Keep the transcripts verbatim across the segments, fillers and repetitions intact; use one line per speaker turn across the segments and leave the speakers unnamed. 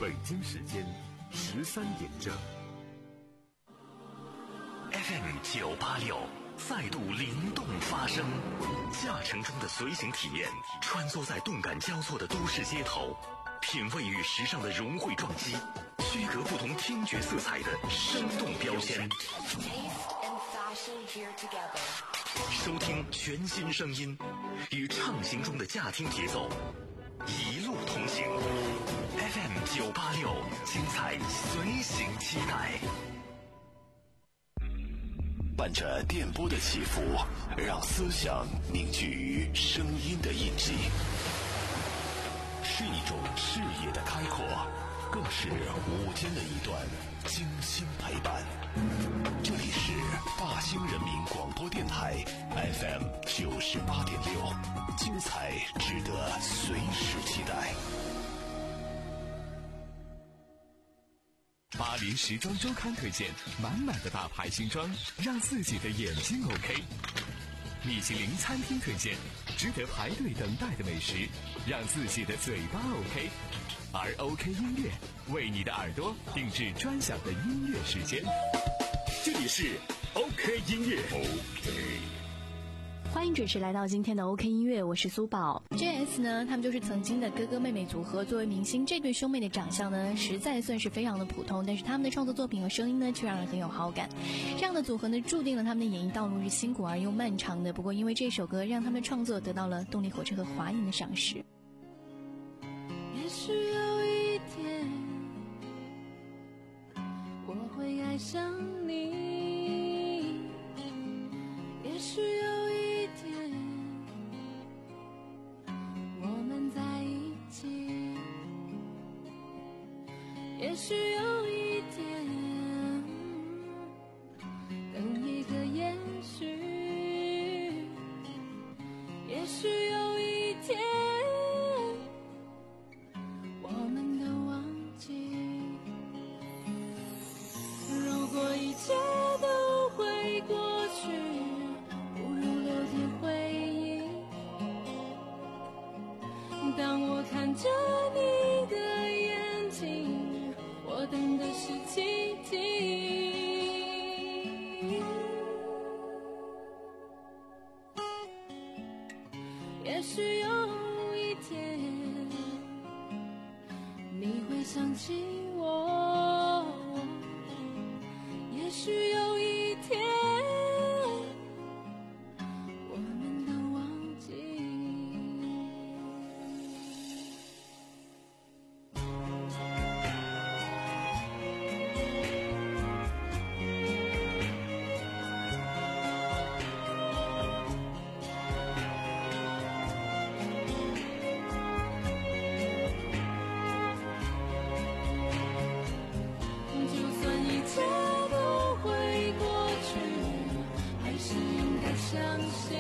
北京时间十三点正。
F M 九八六再度灵动发声，驾乘中的随行体验，穿梭在动感交错的都市街头，品味与时尚的融汇撞击，区隔不同听觉色彩的生动标签。收听全新声音，与畅行中的驾听节奏一路同行。F M 九八六，精彩随行期待。
伴着电波的起伏，让思想凝聚于声音的印记，是一种视野的开阔，更是午间的一段精心陪伴。这里是大兴人民广播电台 F M 九十八点六，精彩值得随时期待。
巴黎时装周刊推荐满满的大牌新装，让自己的眼睛 OK。米其林餐厅推荐值得排队等待的美食，让自己的嘴巴 OK。而 OK 音乐为你的耳朵定制专享的音乐时间。这里是 OK 音乐 OK。
欢迎准时来到今天的 OK 音乐，我是苏宝。J S 呢，他们就是曾经的哥哥妹妹组合，作为明星，这对兄妹的长相呢，实在算是非常的普通，但是他们的创作作品和声音呢，却让人很有好感。这样的组合呢，注定了他们的演艺道路是辛苦而又漫长的。不过，因为这首歌，让他们的创作得到了动力火车和华影的赏识。
也许有一天，我会爱上你。也许有一天，我们在一起。也许有一天，等一个也许。也许有一天，我们都忘记。如果一切都会过去，当我看着你的眼睛，我等的是奇迹。也许有一天，你会想起我。也许有一天，我们都忘记。相信，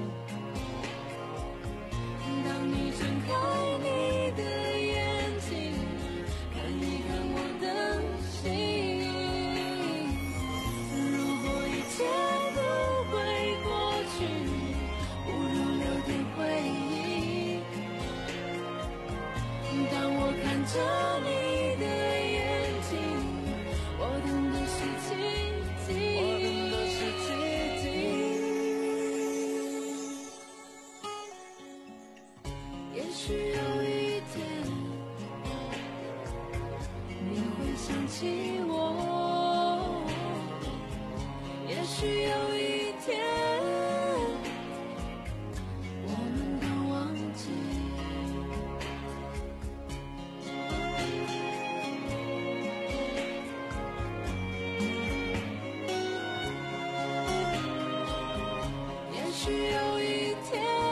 当你睁开你的眼睛，看一看我的心。如果一切都会过去，不如留点回忆。当我看着你的眼睛，我等的是奇迹，我等的是奇迹。也许有一天，你会想起我。也许有一天，我们都忘记。也许有一天，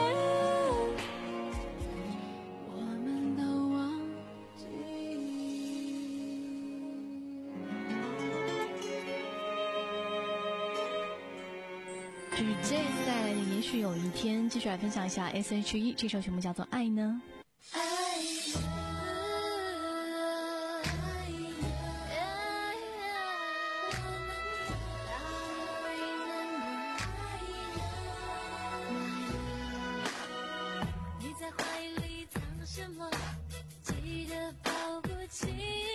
这是 J S 带来的也许有一天。继续来分享一下 S H E 这首曲目叫做爱呢。
你在怀里藏什么？记得抱不起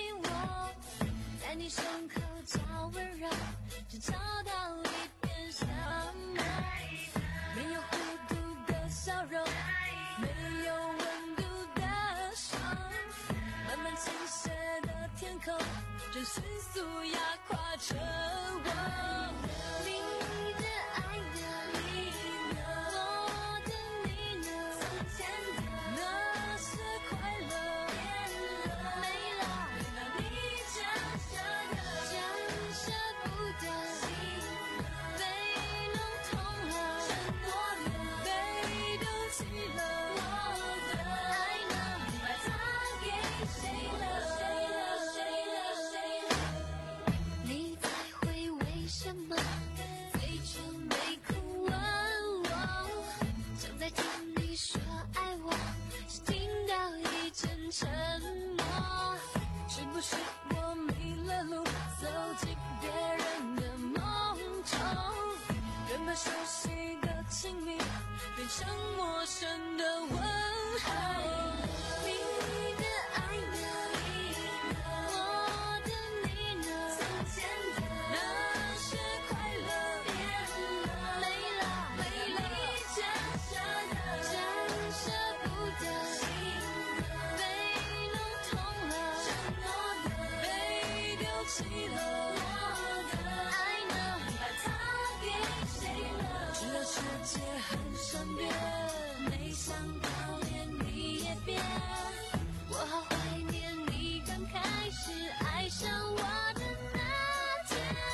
在你胸口找温柔，只找到一片沙漠。没有孤独的笑容，没有温度的手，慢慢倾斜的天空，正迅速压垮着我。你的爱呢？我的你呢？从前的那些快乐没了，你真舍得，真舍不得，心被弄痛了，承诺了，被丢弃了，我的爱呢？你把它给谁了？谁了？谁了？谁了？你在回为什么？嘴唇没哭问我，想再听你说爱我，只听到一阵沉默。是不是我迷了路，走进别人的梦中？原本熟悉的亲密，变成陌生的问候。你的爱呢？我的你呢？从前的那些快乐没了，没了，真舍得，真舍不得，心被弄痛了，承诺的被丢弃了，我的爱呢？你把它给谁了？知道世界很善变，没想到连你也变，我好怀念你刚开始爱上我的那天。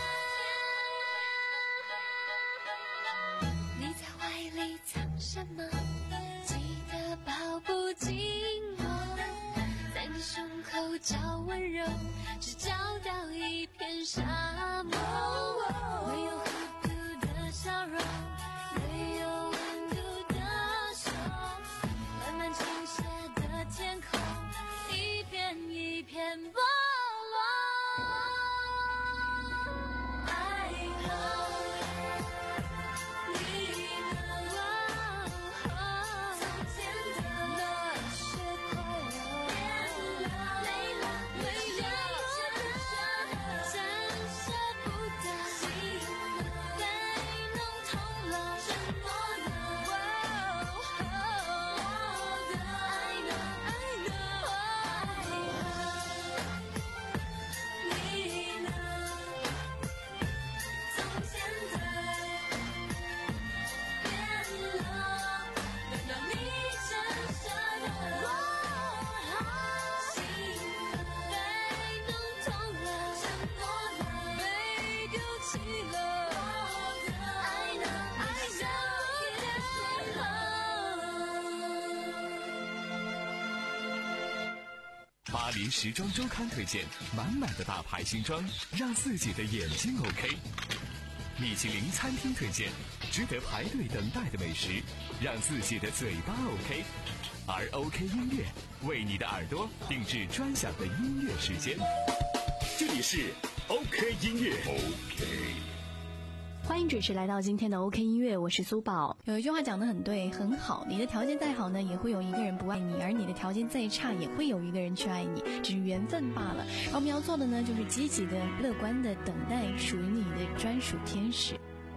你在怀里藏什么？记得抱不紧我，在你胸口找温柔，只找到一片沙漠。没有孤独的笑容，没有温度的手，慢慢倾斜的天空，一片一片剥落。爱后你呢？从前的那些快乐没了，没了，真舍不得，心被弄痛了，承诺的，我的爱呢？爱呢？你呢？从前的变了，难道你真舍得？心被弄痛了，承诺的被丢弃了，我的爱呢？爱呢？
巴黎时装周刊推荐满满的大牌新装，让自己的眼睛 OK。米其林餐厅推荐值得排队等待的美食，让自己的嘴巴 OK。而 OK 音乐为你的耳朵定制专享的音乐时间。
这里是 OK 音乐 OK。
欢迎准时来到今天的 OK 音乐，我是苏宝。有一句话讲得很对，很好，你的条件再好呢，也会有一个人不爱你，而你的条件再差，也会有一个人去爱你，只是缘分罢了。而我们要做的呢，就是积极的、乐观的等待属于你的专属天使。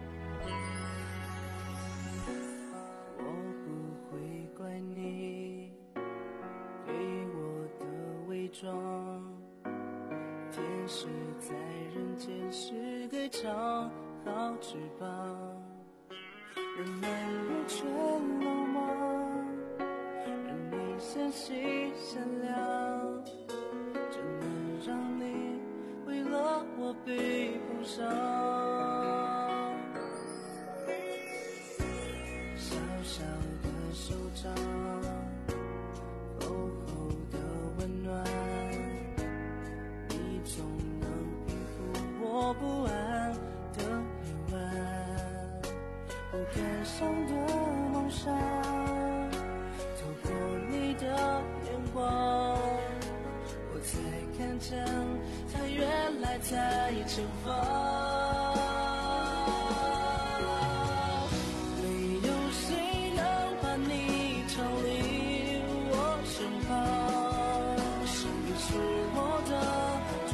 我不会怪你对我的伪装，天使在人间是个长好翅膀，人们如全流氓，让你相信善良，就能让你为了我被碰伤。小小的手掌，厚厚的温暖，你总能平复我不安的夜晚，不敢想的梦想，透过你的眼光，我才看见它原来在前方。没有谁能把你逃离我身旁，是你是我的主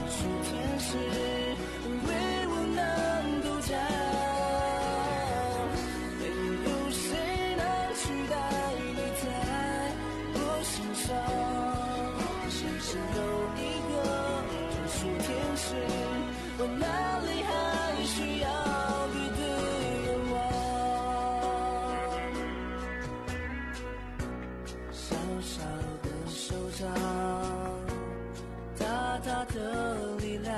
它的力量，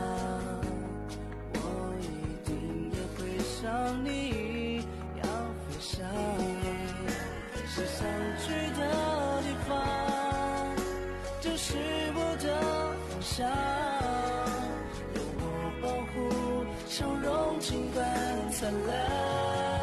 我一定也会像你要飞翔。飞上去的地方，就是我的方向。有我保护，笑容尽管灿烂。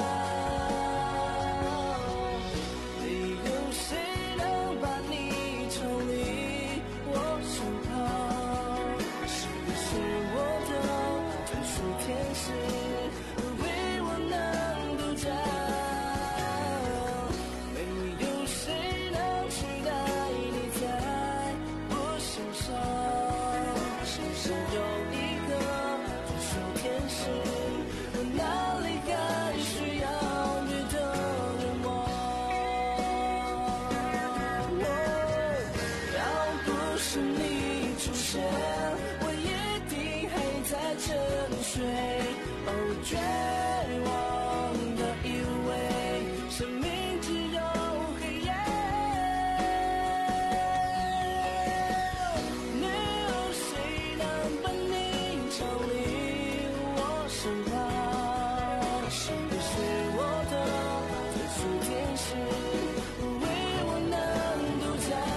绝望的以为生命只有黑夜，没有谁能把你逃离我身旁。你是我的最初天使，为我能独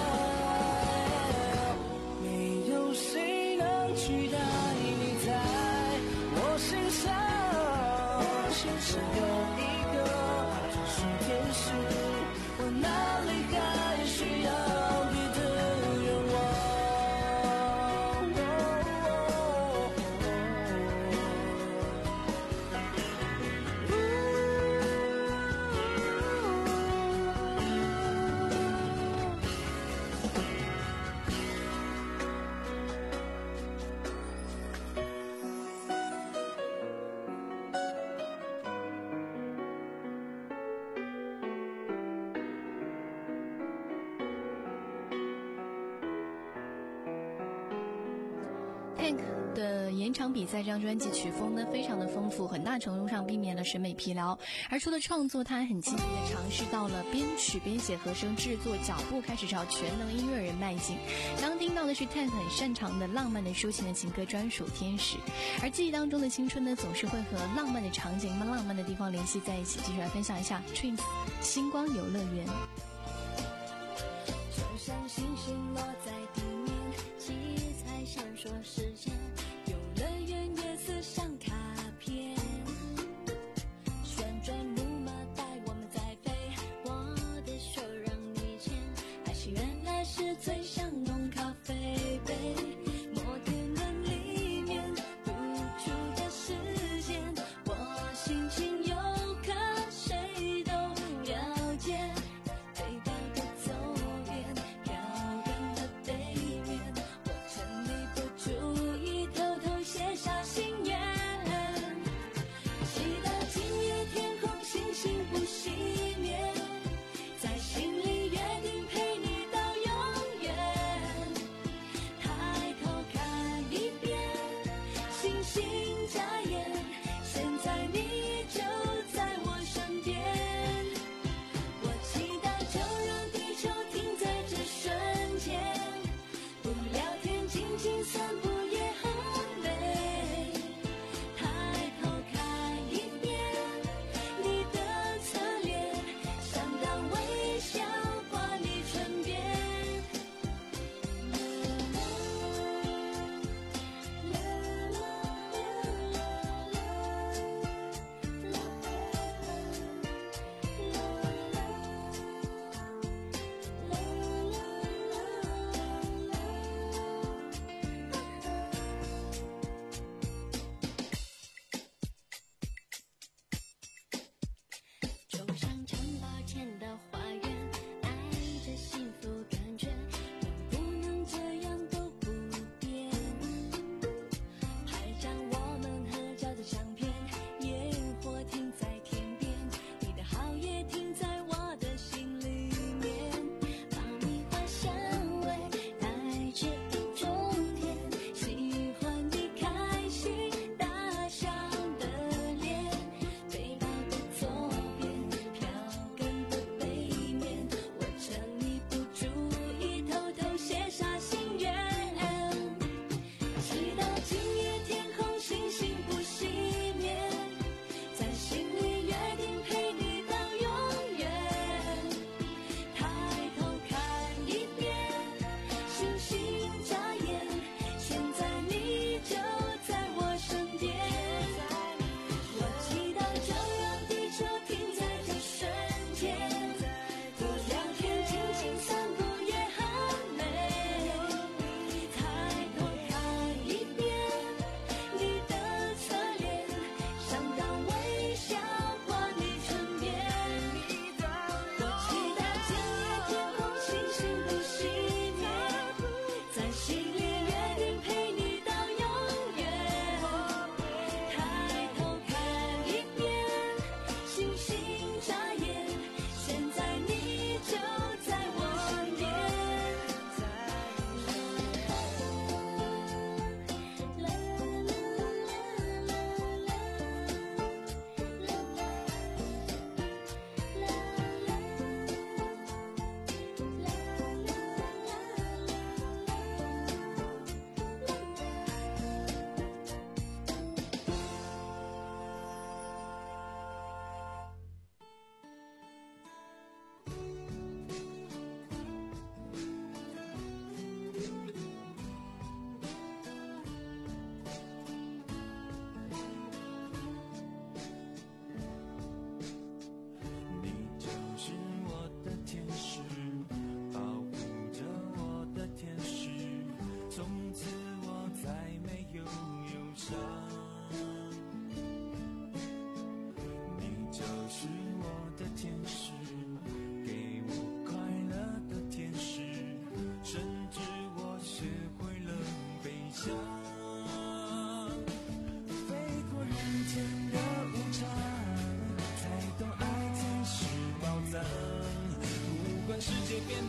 在，没有谁能取代你在我心上。只有一个专属天使，我哪里还需要别的愿望？
Tank 的延长比赛这张专辑曲风呢非常的丰富，很大程度上避免了审美疲劳。而除了创作，他还很积极的尝试到了编曲、编写、和声制作，脚步开始朝全能音乐人迈进。刚听到的是 Tank 很擅长的浪漫的抒情的情歌专属天使。而记忆当中的青春呢，总是会和浪漫的场景、浪漫的地方联系在一起。继续来分享一下 Twins 星光游乐园。
就像星星落在地面，七彩闪烁时间，游乐园夜色像卡片，旋转木马带我们在飞，我的手让你牵，爱情原来是最像浓咖啡杯，摩天轮里面独处的时间，我心情有可谁都了解，飞到的走边，飘远的背面，我趁你不注意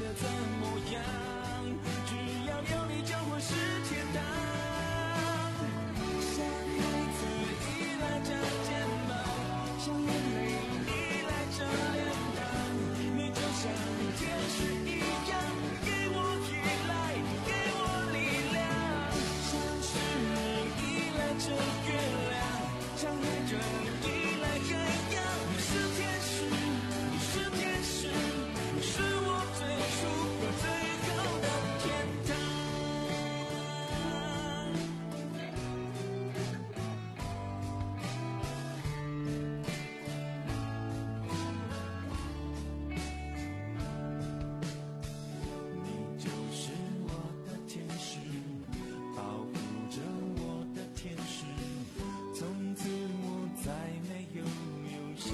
得怎么样？只要有你就会是天堂。像孩子依赖着肩膀，像眼泪依赖着脸庞，你就像天使一样，给我依赖，给我力量。像是依赖着月亮，像海着依赖海洋。你是天使，你是天使，你是我最初和最后的天堂。你就是我的天使，保护着我的天使，从此我再没有忧伤。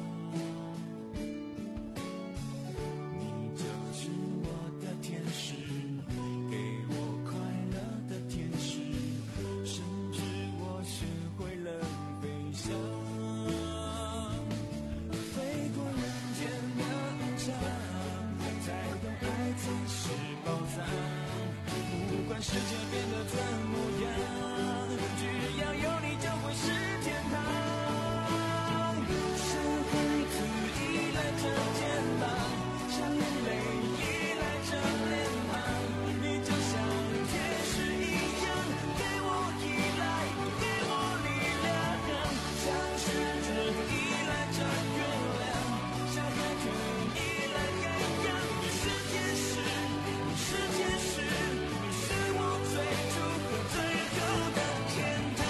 你就是我的天使，给我快乐的天使，甚至我学会了飞翔，飞过人间的无常，才懂爱才是宝藏。不管世界变得怎么样，只要有你就会是天堂。像孩子依赖着肩膀，像眼泪依赖着脸庞，你就像天使一样，给我依赖，给我力量。像诗人依赖着月亮，像海豚依赖海洋。你是天使，你是天使，你是我最初和最后的天堂。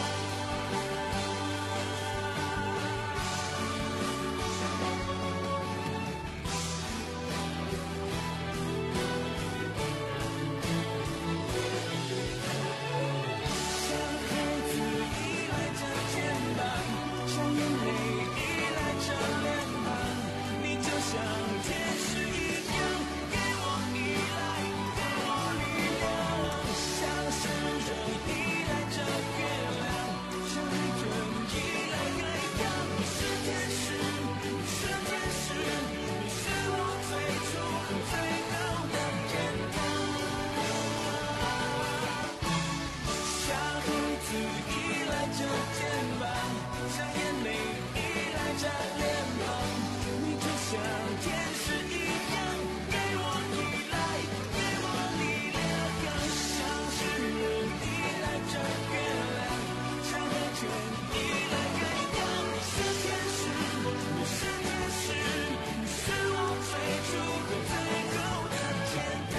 像孩子依赖着肩膀，像眼泪依赖着脸庞，你就像天使一样，给我依赖，给我力量。像诗人依赖着月亮，像海豚依赖海洋。你是天使，你是天使，你是我最初和最后的天堂。像孩子依赖着肩膀，像眼泪依赖着脸庞，你就像天使一样，给我依赖，给我力量。像诗人依赖着月亮，像海豚依赖海洋。你是天使，你是天使，你是我最初和最后的天堂。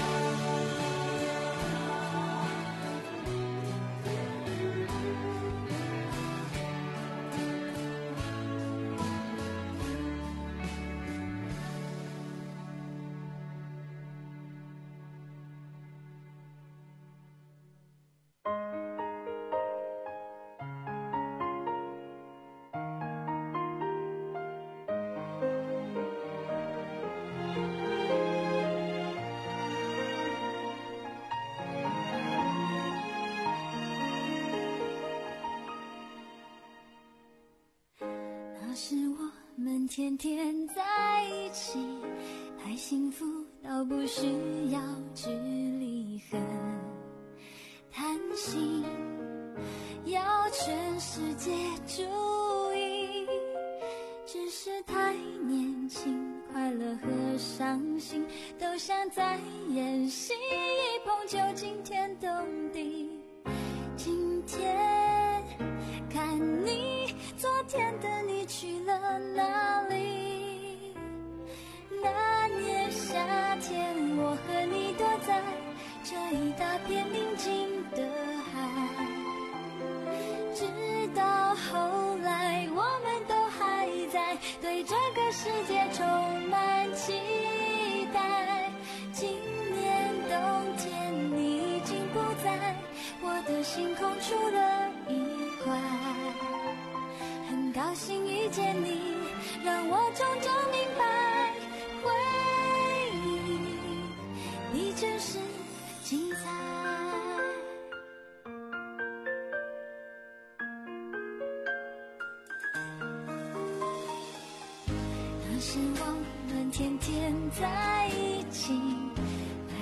那时我们天天在一起，太幸福到不需要距离和贪心，要全世界注意，只是太年轻，快乐和伤心都像在演戏，一碰就惊天动地。今天看你，昨天的你去了哪里？那年夏天，我和你躲在这一大片宁静的海，直到后来我们都还在对这个世界充满期待。今年冬天你已经不在我的星空出了一块，很高兴遇见你，让我终究明白，回忆你真是精彩。那时我们天天在一起，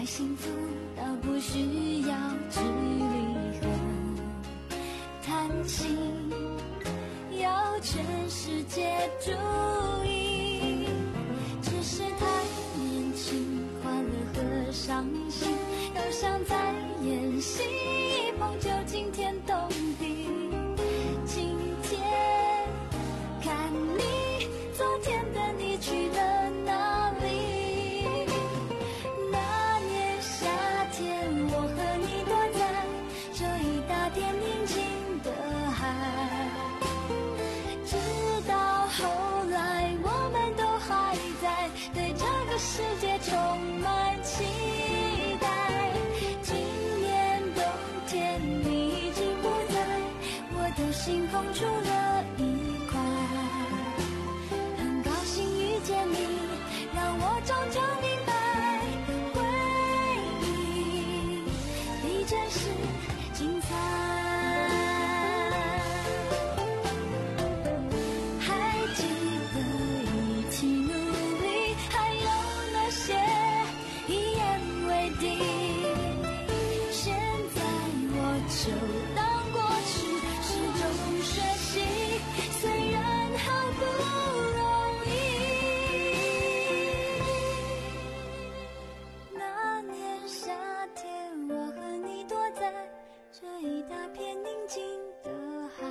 幸福倒不需要距离和叹息，要全世界注意，只是太年轻，欢乐和伤心都像在演戏，梦就惊天动地。今天看你，昨天的你去了哪里？那年夏天，我和你躲在这一大片宁静的海，直到后来我们都还在对这个世界充满期待。今年冬天你已经不在我的星空出了一块，很高兴遇见你，让我终究明白，回忆比真实精彩。还记得一起努力，还有那些一言为定，现在我就当过去，始终学习，虽然好不容易。那年夏天，我和你躲在这一大片宁静的海，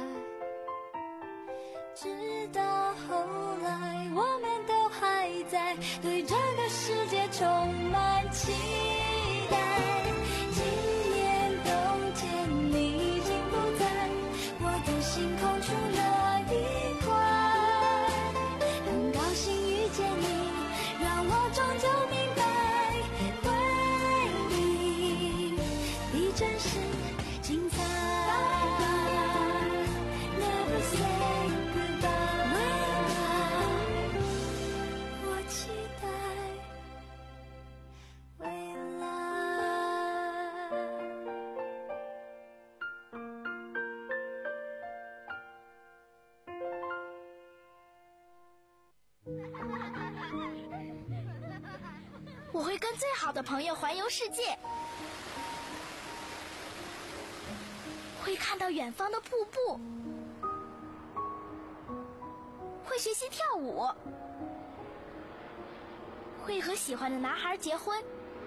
直到后来我们都还在对这个世界充满期待。今年冬天你已经不在我的星空出了一块，很高兴遇见你，让我终究明白，回忆比真实精彩。Never say goodbye， 我期待未来。
我会跟最好的朋友环游世界，会看到远方的瀑布，会学习跳舞，会和喜欢的男孩结婚。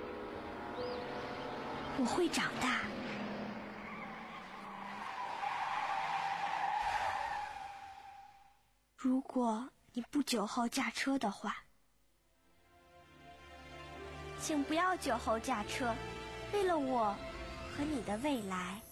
我会长大。如果你不酒后驾车的话，请不要酒后驾车，为了我和你的未来。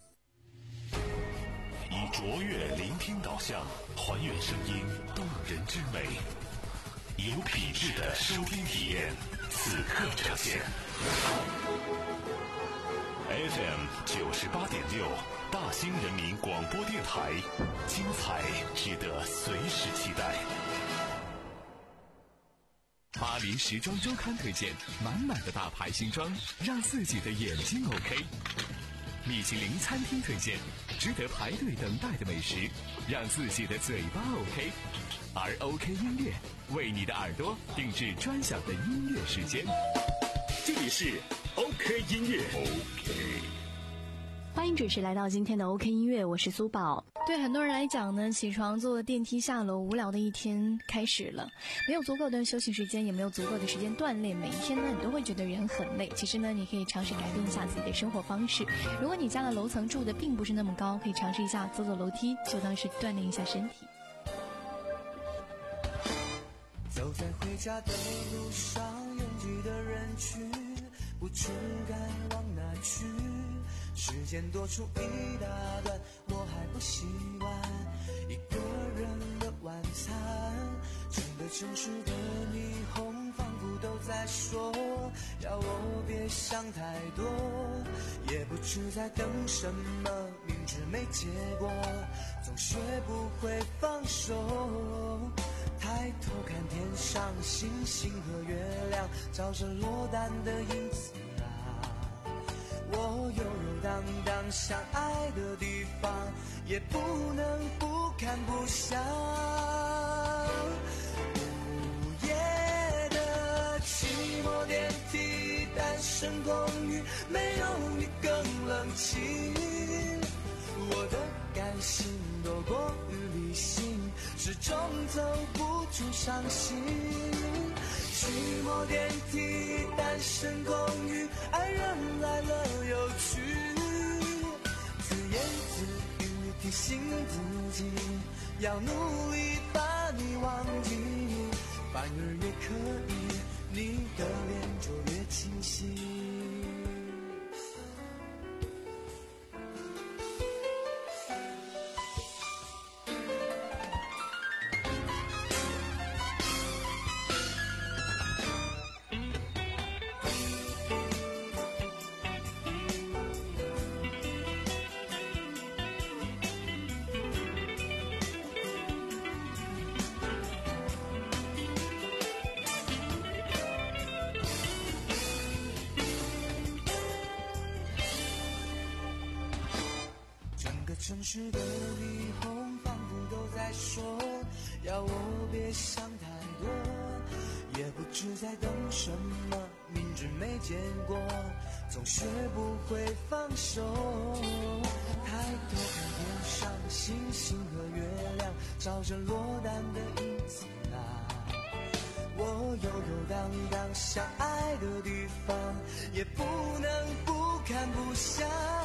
以卓越聆听导向，还原声音动人之美，有品质的收听体验，此刻呈现。F M 九十八点六，大兴人民广播电台，精彩值得随时期待。
巴黎时装周刊推荐，满满的大牌新装，让自己的眼睛 OK。米其林餐厅推荐，值得排队等待的美食，让自己的嘴巴 OK。而 OK 音乐为你的耳朵定制专享的音乐时间。
这里是 OK 音乐。OK。
欢迎准时来到今天的 OK 音乐，我是苏宝。对很多人来讲呢，起床坐电梯下楼，无聊的一天开始了，没有足够的休息时间，也没有足够的时间锻炼，每一天呢你都会觉得人很累。其实呢，你可以尝试改变一下自己的生活方式。如果你家的楼层住的并不是那么高，可以尝试一下走走楼梯，就当是锻炼一下身体。
走在回家的路上，拥挤的人群，不知该往哪去。时间多出一大段，我还不习惯一个人的晚餐。整个城市的霓虹仿佛都在说，要我别想太多。也不知在等什么，明知没结果，总学不会放手。抬头看天上星星和月亮，照着落单的影子啊。我悠悠荡荡相爱的地方，也不能不看不想。午夜的寂寞电梯，但是身空余，没有你更冷清。我的感性多过于理性，始终走不出伤心。寂寞电梯，单身公寓，爱人来了又去，自言自语提醒自己，要努力把你忘记，反而越刻意，你的脸就越清晰。城市的霓虹仿佛都在说，要我别想太多，也不知在等什么，明知没结果，总学不会放手。抬头看天上星星和月亮，照着落单的影子啊，我游游荡荡想爱的地方，也不能不看不想。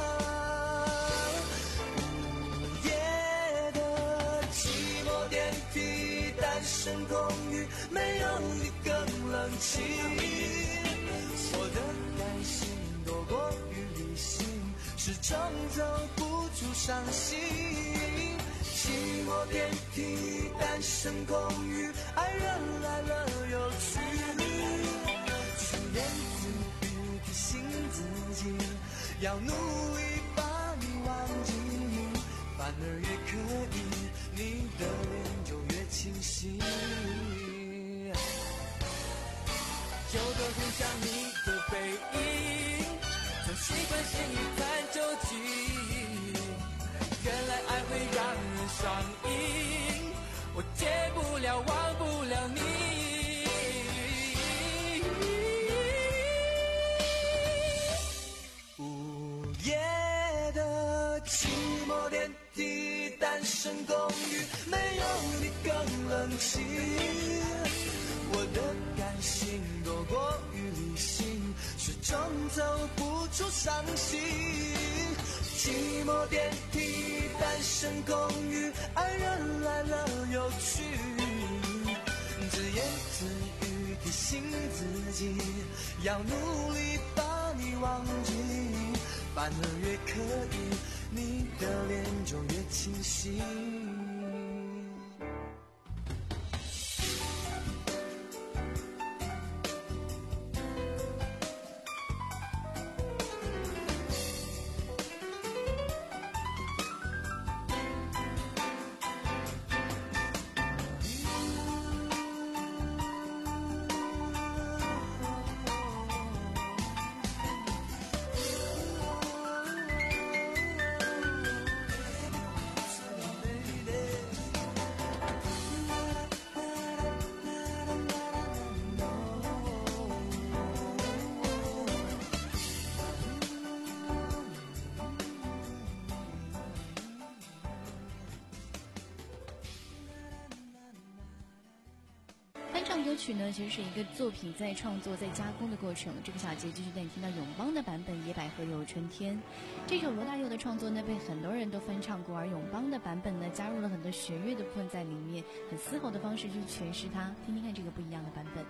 单身公寓，没有你更冷清。我的感性多过于理性，始终走不出伤心。寂寞电梯，单身公寓，爱人来了又去，自言自语提醒自己，要努力把你忘记，反而越刻意，你的脸就越清晰。有的很像你的背影，总习惯先一探究竟，原来爱会让人上瘾，我戒不了忘不了你。午夜的寂寞电梯，单身公寓，没有你更冷清。我的感性多过于理性，始终走不出伤心。寂寞电梯，单身公寓，爱人来了又去，自言自语提醒自己，要努力把你忘记，反而越刻意，你的脸就越清晰。
歌曲呢，其实是一个作品在创作、在加工的过程。这个小节继续带你听到永邦的版本《野百合有春天》。这首罗大佑的创作呢，被很多人都翻唱过，而永邦的版本呢，加入了很多弦乐的部分在里面，很嘶吼的方式去诠释它。听听看这个不一样的版本。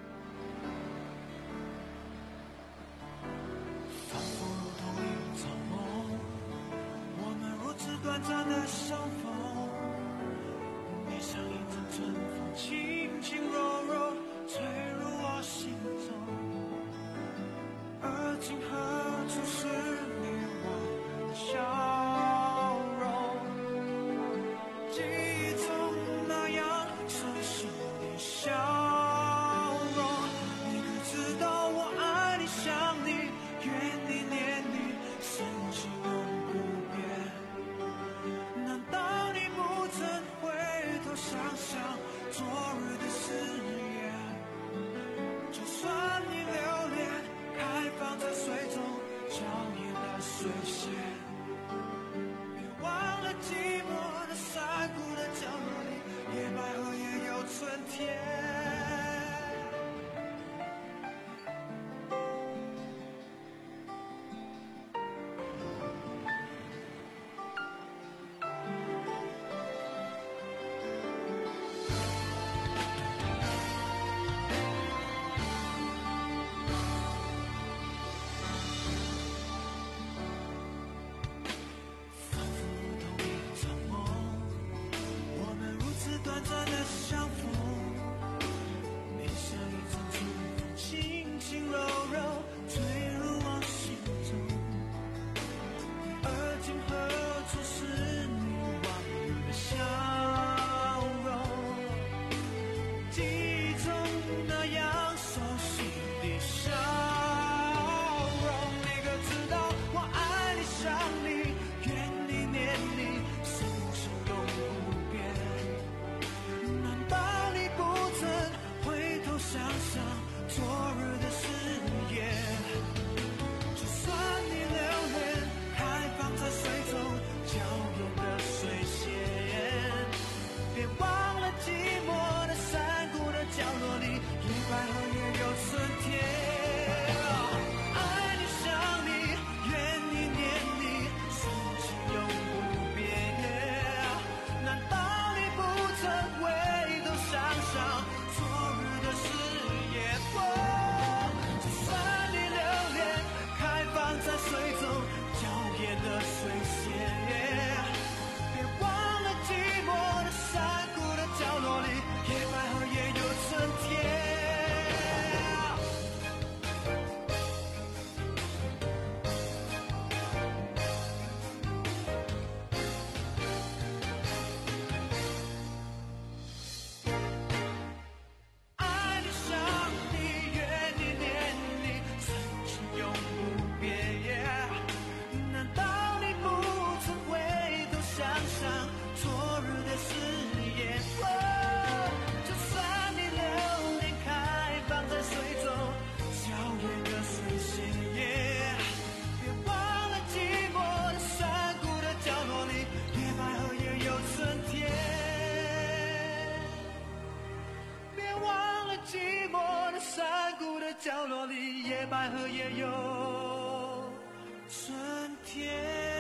仿佛如同一场梦，我们如此短暂的相逢，你像一阵春风，轻轻柔柔吹入我心中，而今何处是你我的笑容？记忆中那样熟悉的笑容，你可知道我爱你想你怨你念你，深情永不变。难道你不水仙。别忘了寂寞的山谷的角落里，野百合也有春天。短暂的相逢，你像一阵春风，轻轻柔柔吹入我心中。而今何处是你往日的笑容？记忆中那样熟悉的笑容，你可知道我爱你想你，怨你念你，深情永不变。想想昨日的誓言，就算你留恋开放在水中娇艳的水仙，别忘了寂寞的山谷的角落里，野百合也有春天。爱你想你，怨你念你，深情永不变。难道你不曾回头想想昨日的誓言？就算你留恋开放在水中娇艳的水仙，别忘了寂寞的山谷的角落里，野百合也有春天。角落里，野百合也有春天。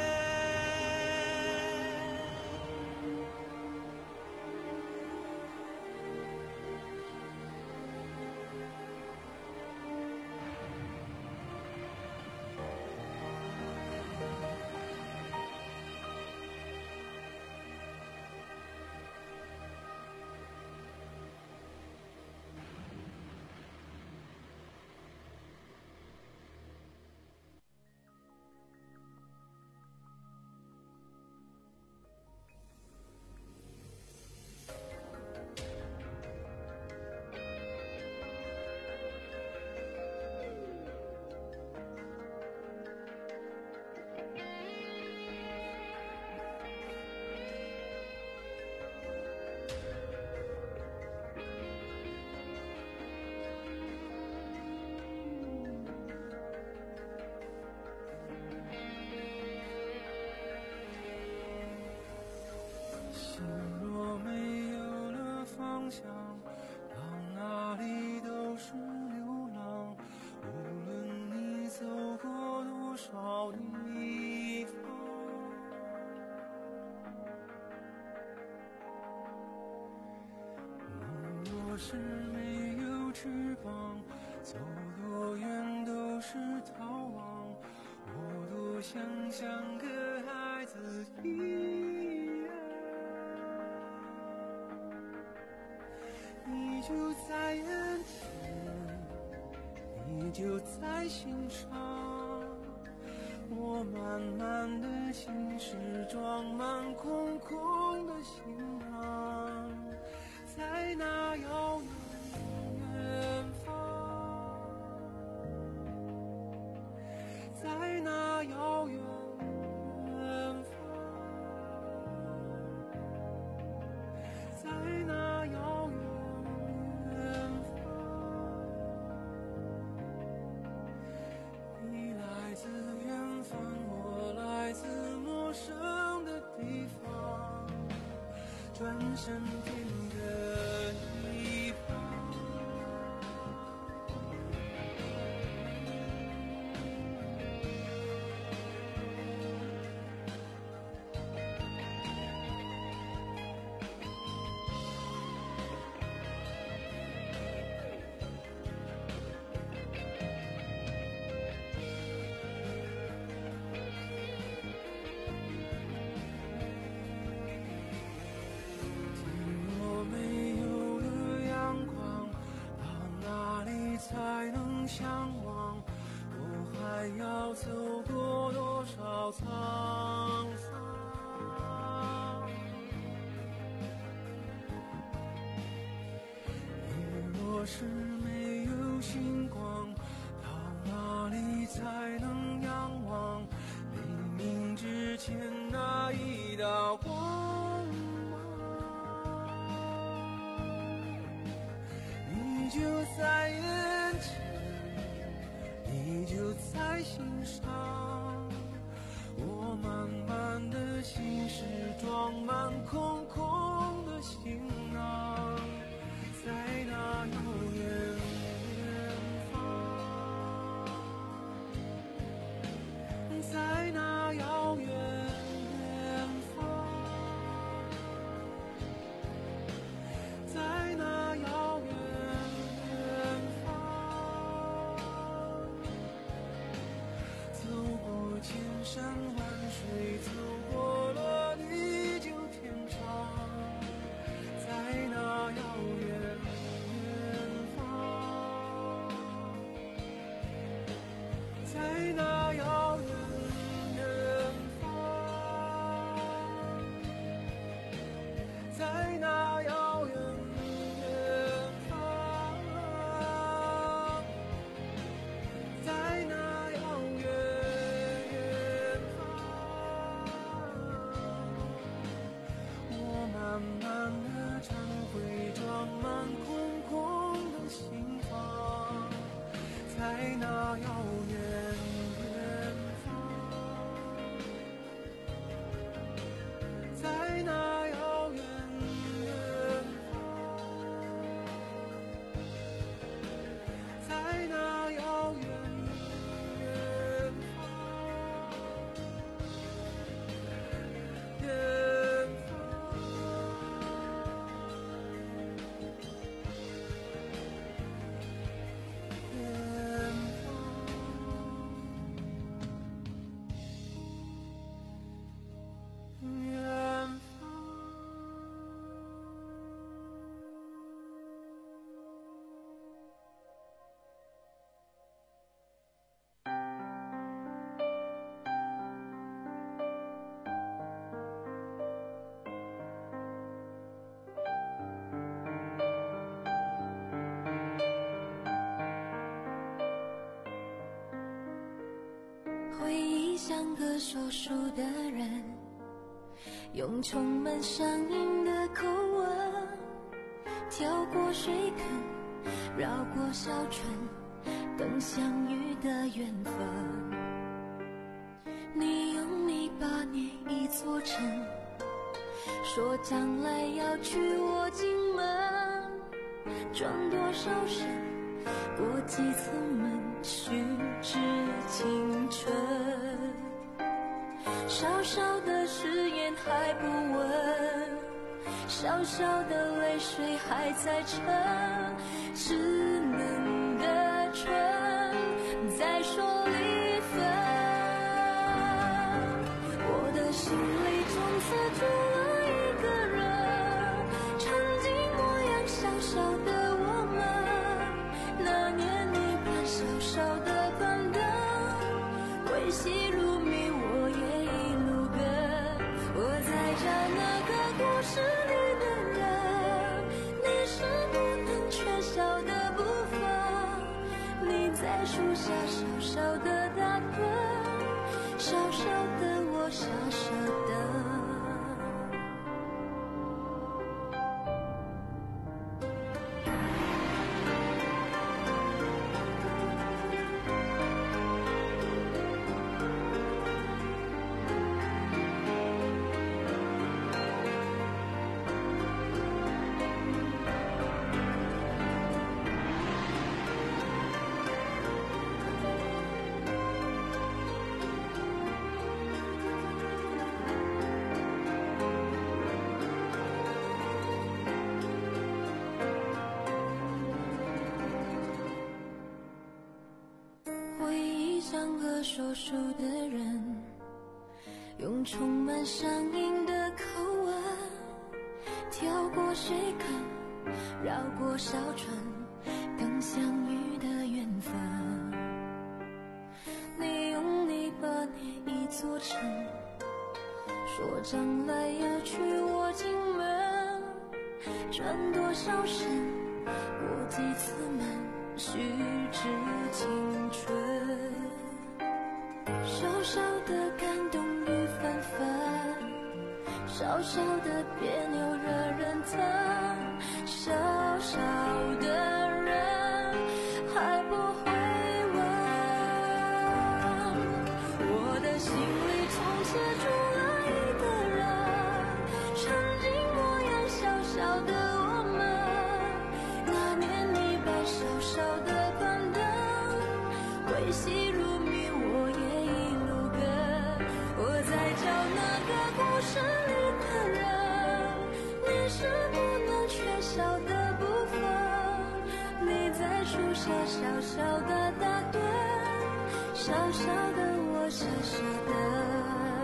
是没有翅膀，走多远都是逃亡。我多想像个孩子一样，你就在眼前，你就在心上。我满满的心事装满空空的行囊，在那遥远远方，在那遥远远方，在那遥远远方，你来自远方。 山天各一方。才能向往，我还要走过多少沧桑？你若是没有星光，到哪里才能仰望黎明之前那一道光芒？你就在眼前，你就在心上，我满满的心事装满空空的行囊，在那遥远远方，在那遥远远方，在那遥远千山万水，走过了地久天长，在那遥远远方，在那遥远远方，在那遥远远方，在那遥远。满满的忏悔装满空空的心房，在那遥远远方，在那遥远远方，在那遥远远方，远
回忆像个说书的人，用充满乡音的口吻，跳过水坑，绕过小村，等相遇的缘分。你用泥巴捏一座城，说将来要娶我进门，转多少身，过几层门，虚掷青春。小小的誓言还不稳，小小的泪水还在沉，稚嫩的唇在说离分。我的心里从此住了一个人，曾经模样小小的我们，那年你伴小小的板凳，归西如迷我也一路跟。我在这那个故事里的人，你是不能缺少的部分。你在树下小小的打盹，小小的我傻傻的。 说书的人，用充满乡音的口吻，跳过水坑，绕过小船，等相遇的缘分。你用泥巴捏一座城，说将来要娶我进门，转多少身，过几次门，虚掷青春。小小的感动雨纷纷，小小的别扭惹人疼，小小的人还不会问。我的心里从此住了一个人，曾经模样小小的我们，那年你把小小的板凳挥细如棉，我也一路跟。我在找那个故事里的人，你是不能缺少的部分。你在树下小小的打盹，小小的我小小的。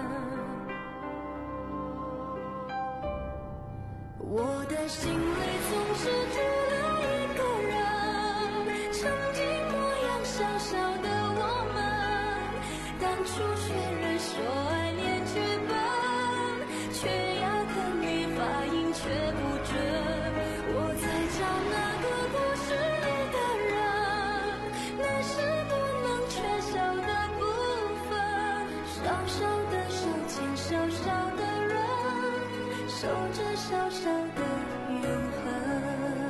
我的心里总是住了一个人，曾经模样小小的我们，当初却认说爱念剧本，却要跟你发音却不准。我在找那个故事里的人，那是不能缺少的部分。小小的手牵小小的人，守着小小的永恒。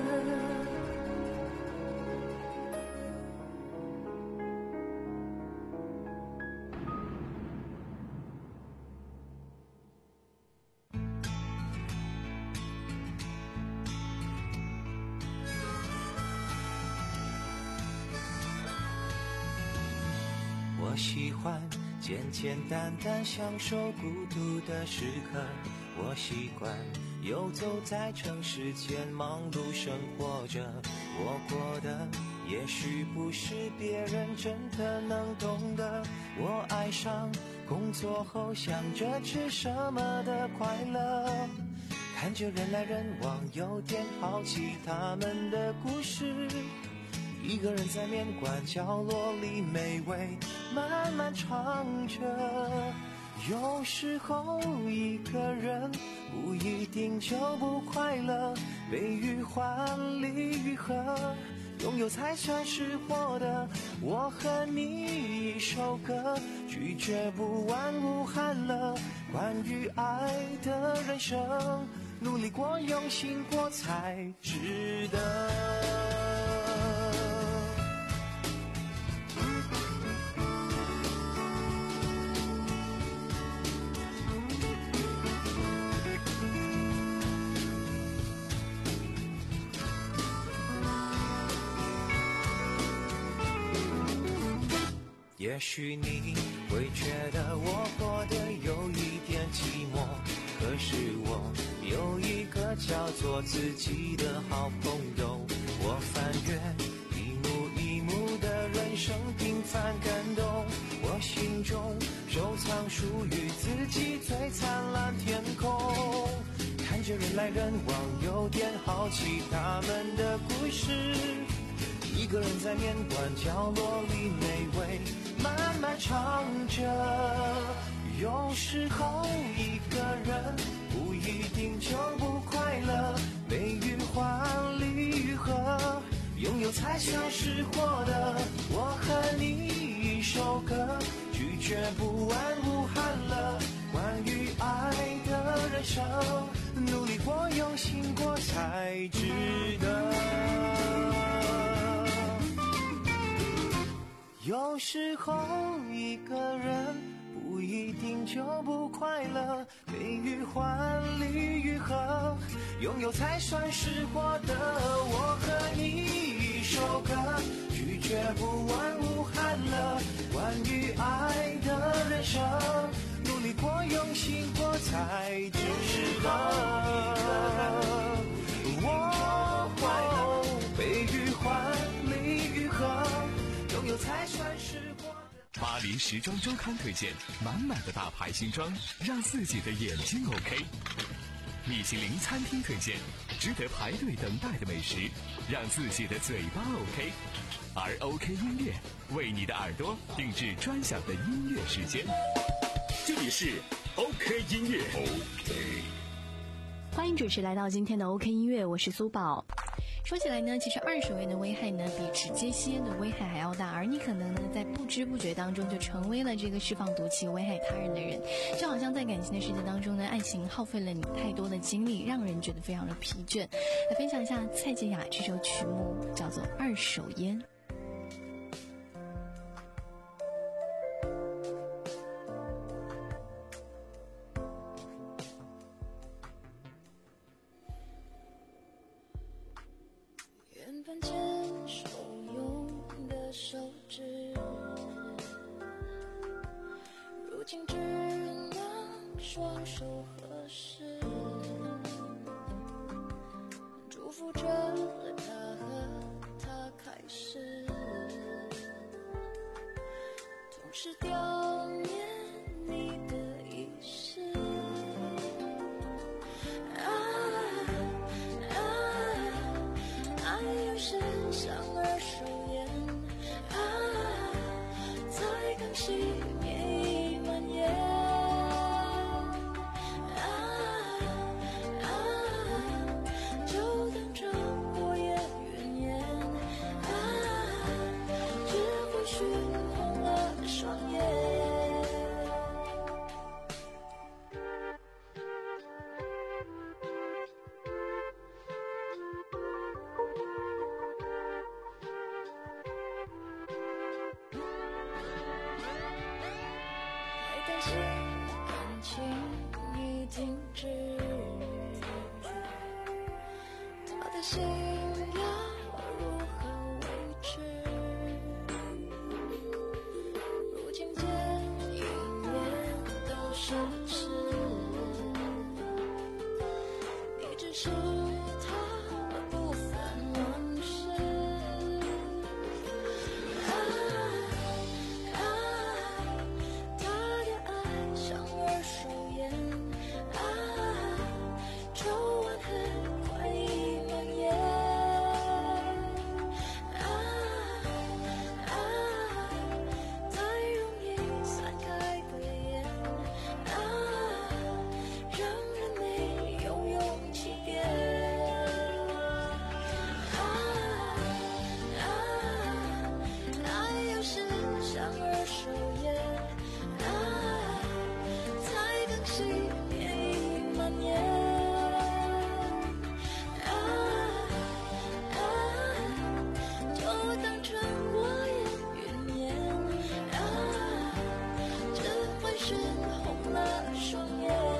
我喜欢简简单单享受孤独的时刻，我习惯游走在城市间忙碌生活着，我过的也许不是别人真的能懂的，我爱上工作后想着吃什么的快乐，看着人来人往，有点好奇他们的故事，一个人在面馆角落里美味慢慢尝着，有时候一个人不一定就不快乐，悲与欢离与合，拥有才算是活的。我和你一首歌，拒绝不完无憾了，关于爱的人生，努力过用心过才值得。也许你会觉得我过得有一点寂寞，可是我有一个叫做自己的好朋友，我翻阅一幕一幕的人生平凡感动，我心中收藏属于自己最灿烂天空，看着人来人往，有点好奇他们的故事，一个人在面馆角落里美味慢慢尝着，有时候一个人不一定就不快乐，悲与欢离与合，拥有才算是活的。我和你一首歌，拒绝不完无憾了，关于爱的人生，努力过用心过才值得。有时候一个人不一定就不快乐，悲与欢离与合，拥有才算是活的。我和你一首歌，拒绝不完无憾了，关于爱的人生，努力过用心过才值得。我快乐，悲与欢离与合，拥有才算是活的。
八零林时装周刊推荐，满满的大牌新装，让自己的眼睛 OK。米其林餐厅推荐，值得排队等待的美食，让自己的嘴巴 OK。而 OK 音乐为你的耳朵定制专享的音乐时间。
这里是 OK 音乐 OK。
欢迎准时来到今天的 OK 音乐，我是苏宝。说起来呢，其实二手烟的危害呢，比直接吸烟的危害还要大，而你可能呢，在不知不觉当中就成为了这个释放毒气、危害他人的人。就好像在感情的世界当中呢，爱情耗费了你太多的精力，让人觉得非常的疲倦。来分享一下蔡健雅这首曲目，叫做《二手烟》。
原本牵手用的手指，如今只能双手合十，祝福着他和他开始，同时悼念你的遗失。爱有时像二手烟啊，才刚熄灭已蔓延啊啊，就当成火焰云烟啊，只会熏红了双眼。感情已停止，他的心要如何维持？如今见一面都奢侈，你只是他不分往事。啊啊，他的爱像二手烟啊，抽完很快已蔓延啊啊，太容易散开的烟啊，让人没有勇气点啊啊，爱有时像二手烟啊，才刚熄灭已蔓延啊啊，就当成火焰云烟啊，只会熏红了双眼。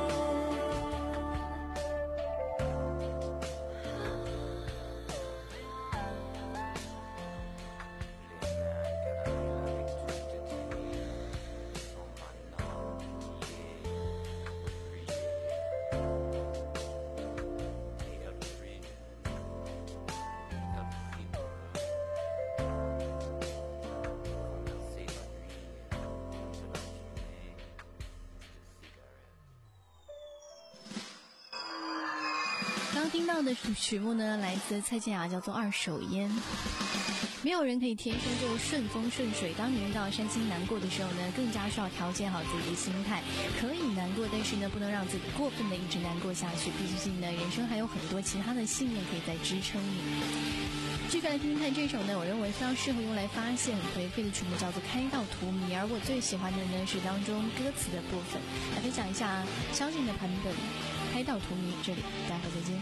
刚听到的曲目呢，来自蔡健雅，叫做《二手烟》。没有人可以天生就顺风顺水，当你遇到伤心难过的时候呢，更加需要调节好自己的心态。可以难过，但是呢，不能让自己过分的一直难过下去。毕竟呢，人生还有很多其他的信念可以再支撑你。继续来听听看这首呢，我认为非常适合用来发泄很颓废的曲目，叫做《开到荼蘼》。而我最喜欢的呢是当中歌词的部分，来分享一下萧敬的版本《开到荼蘼》。这里待会儿再见。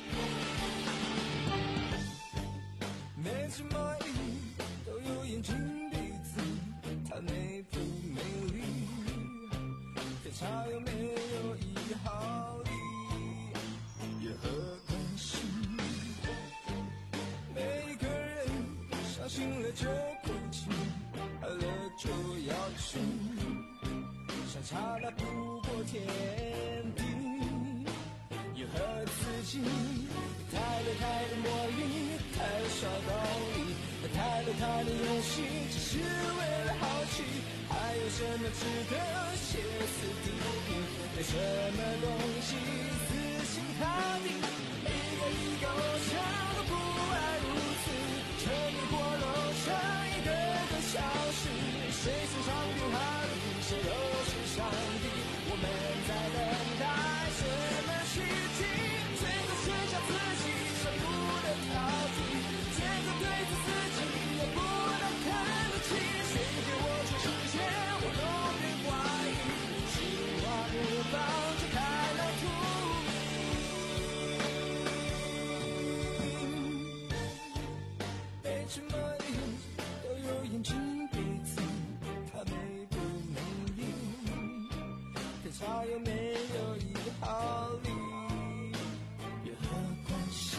每只蚂蚁都有眼睛鼻子，它美不美丽？非常有没有一毫厘，也何关系？每个人相信了就哭泣，爱了就要去，相差那不过天地，也
和自己，太多太多魔力，太少道理，太多太多游戏，只是为了好奇，还有什么值得歇斯底里？对什么东西死心塌地？一个一个偶像都不爱如此，沉迷过楼上一个个消失，谁是上帝哈利，谁又是上帝？我们在等待什么奇迹？最后剩下自己舍不得逃避，最后对着自己也不能看得起，谁给我全世界我都别怀疑，情话不放就看到荼蘼，被什么理都有眼睛彼此，它美不美丽，可吵有没有一个好理，有何关系？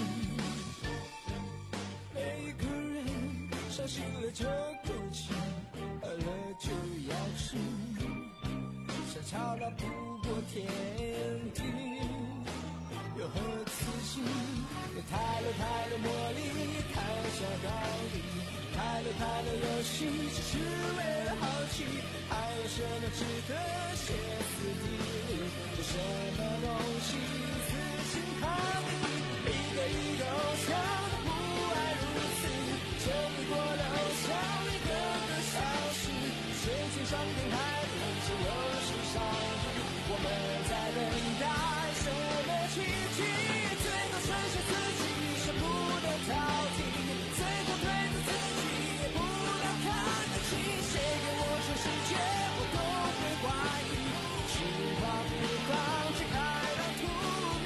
每一个人伤心了就哭泣，饿了就要吃，想吵闹不过天地，有何刺激？有太多太多魔力，太少道理，太多太多游戏，只是为了好奇，还有什么值得歇斯底里？有什么东西死心塌地？一个一个偶像都不爱如此，沉迷过了偶像一个个消失，谁天上天海里，谁又是上帝？我们在等待什么奇迹？最后剩下自己舍不得逃避，最后对着自己也不能看得起，谁给我全世界我都会怀疑，情话不放却开到荼蘼。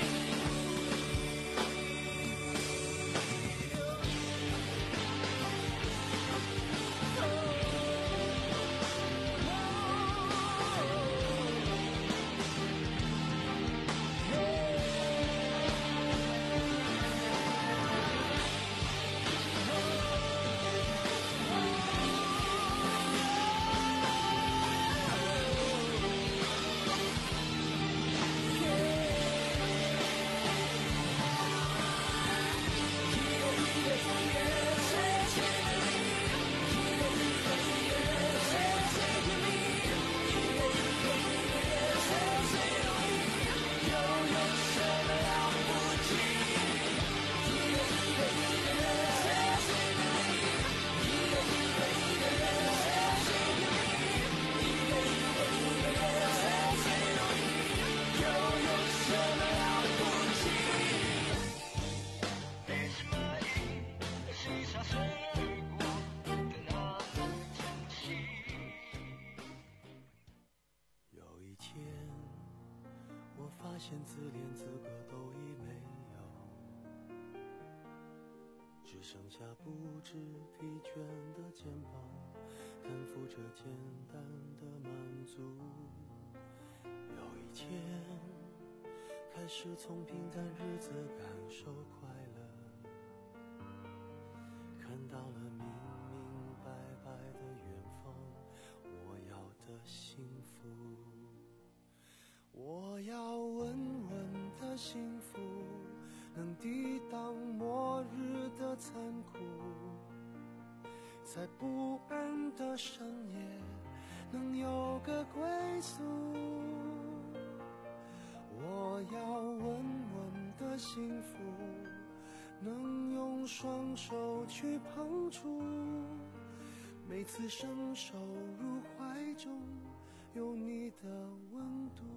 有一天，我发现自怜资格都已没有，只剩下不知疲倦的肩膀，担负着简单的满足。有一天，开始从平淡日子感受快乐，看到了明明白白的远方，我要的幸福。我要稳稳的幸福，能抵挡末日的残酷，在不安的深夜能有个归宿。我要稳稳的幸福，能用双手去碰触，每次伸手入怀中有你的温度。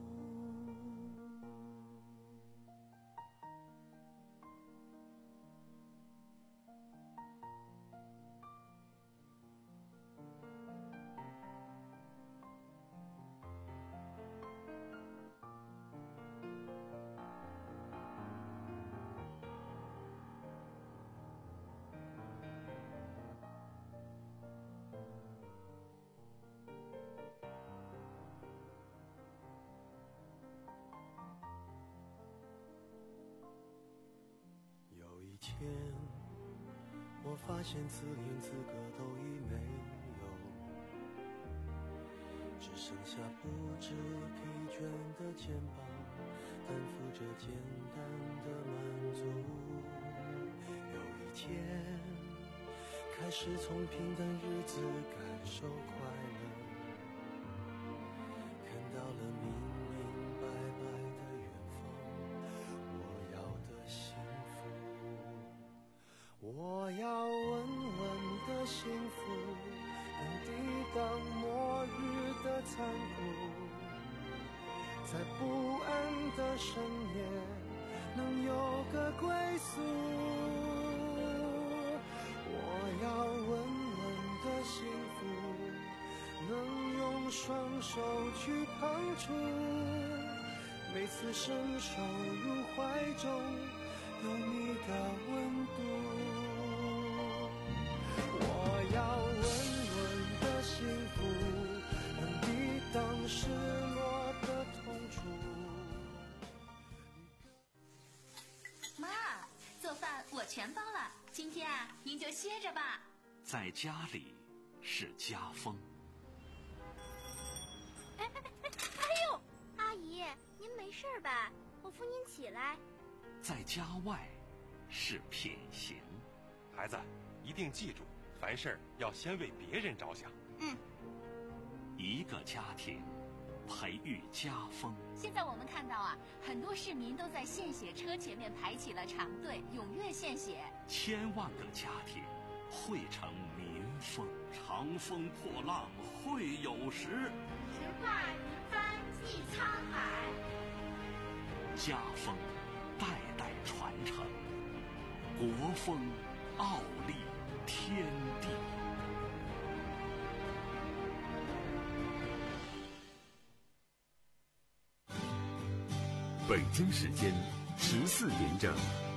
天，我发现自怜资格都已没有，只剩下不知疲倦的肩膀，担负着简单开始从平等日子感受快乐，看到了明明白白的远方，我要的幸福，我要稳稳的幸福，能抵挡末日的残酷，在不安的深夜能有个归宿。我要稳稳的幸福，能用双手去碰触，每次伸手入怀中有你的温度。我要稳稳的幸福，能抵挡失落的痛楚。
妈，做饭我全包了，今天啊，您就歇着吧。
在家里是家风。
哎哎哎哎呦，阿姨，您没事吧？我扶您起来。
在家外是品行。
孩子，一定记住，凡事要先为别人着想。
嗯。
一个家庭培育家风。
现在我们看到啊，很多市民都在献血车前面排起了长队，踊跃献血。
千万个家庭汇成民风。长风破浪会有时，
直挂云帆济沧海。
家风代代传承，国风傲立天地。
北京时间十四点整。